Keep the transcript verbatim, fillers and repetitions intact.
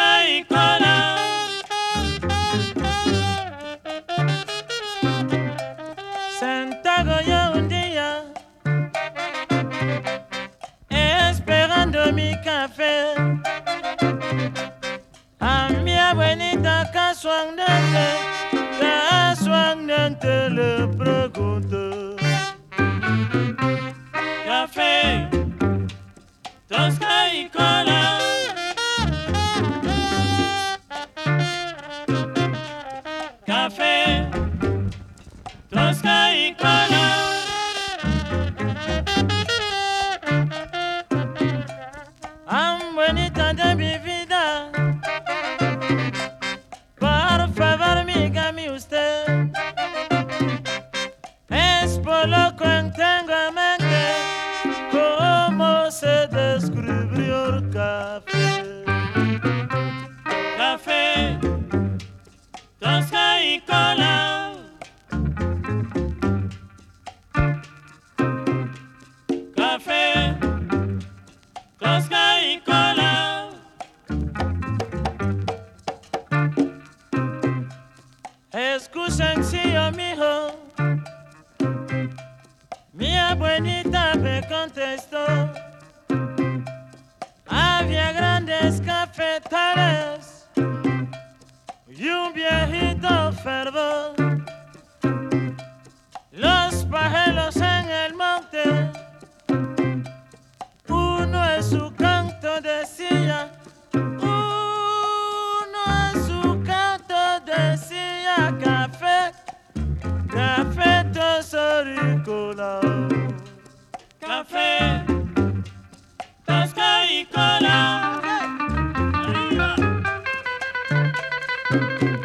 Tosca y cola. Sentado yo un día, esperando mi café, a mi abuelita casualmente, casualmente le pregunto: Café, tosca y cola. Café, tosca y cola. Abuelita de mi vida, por favor dígame usted, es por lo que tengo en mente cómo se descubrió el café. Café, tosca y cola. Café, tosca y cola. Escuchen si yo mijo, mi abuelita me contestó. Había grandes cafetales y un viejito fervor. Los pajeros en el monte, uno en su canto decía, uno en su canto decía: café, café tosoricola. Café, tosca y cola. Arriba.